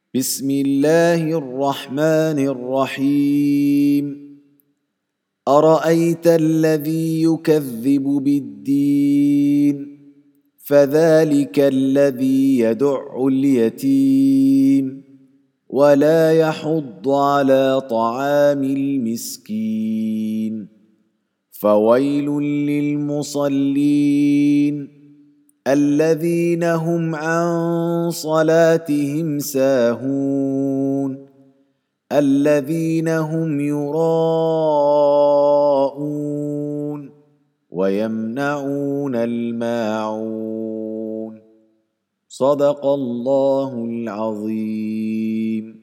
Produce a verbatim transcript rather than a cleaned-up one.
بسم الله الرحمن الرحيم أرأيت الذي يكذب بالدين فذلك الذي يدع اليتيم ولا يحض على طعام المسكين فويل للمصلين الذين هم عن صلاتهم ساهون الذين هم يراءون ويمنعون الماعون صدق الله العظيم.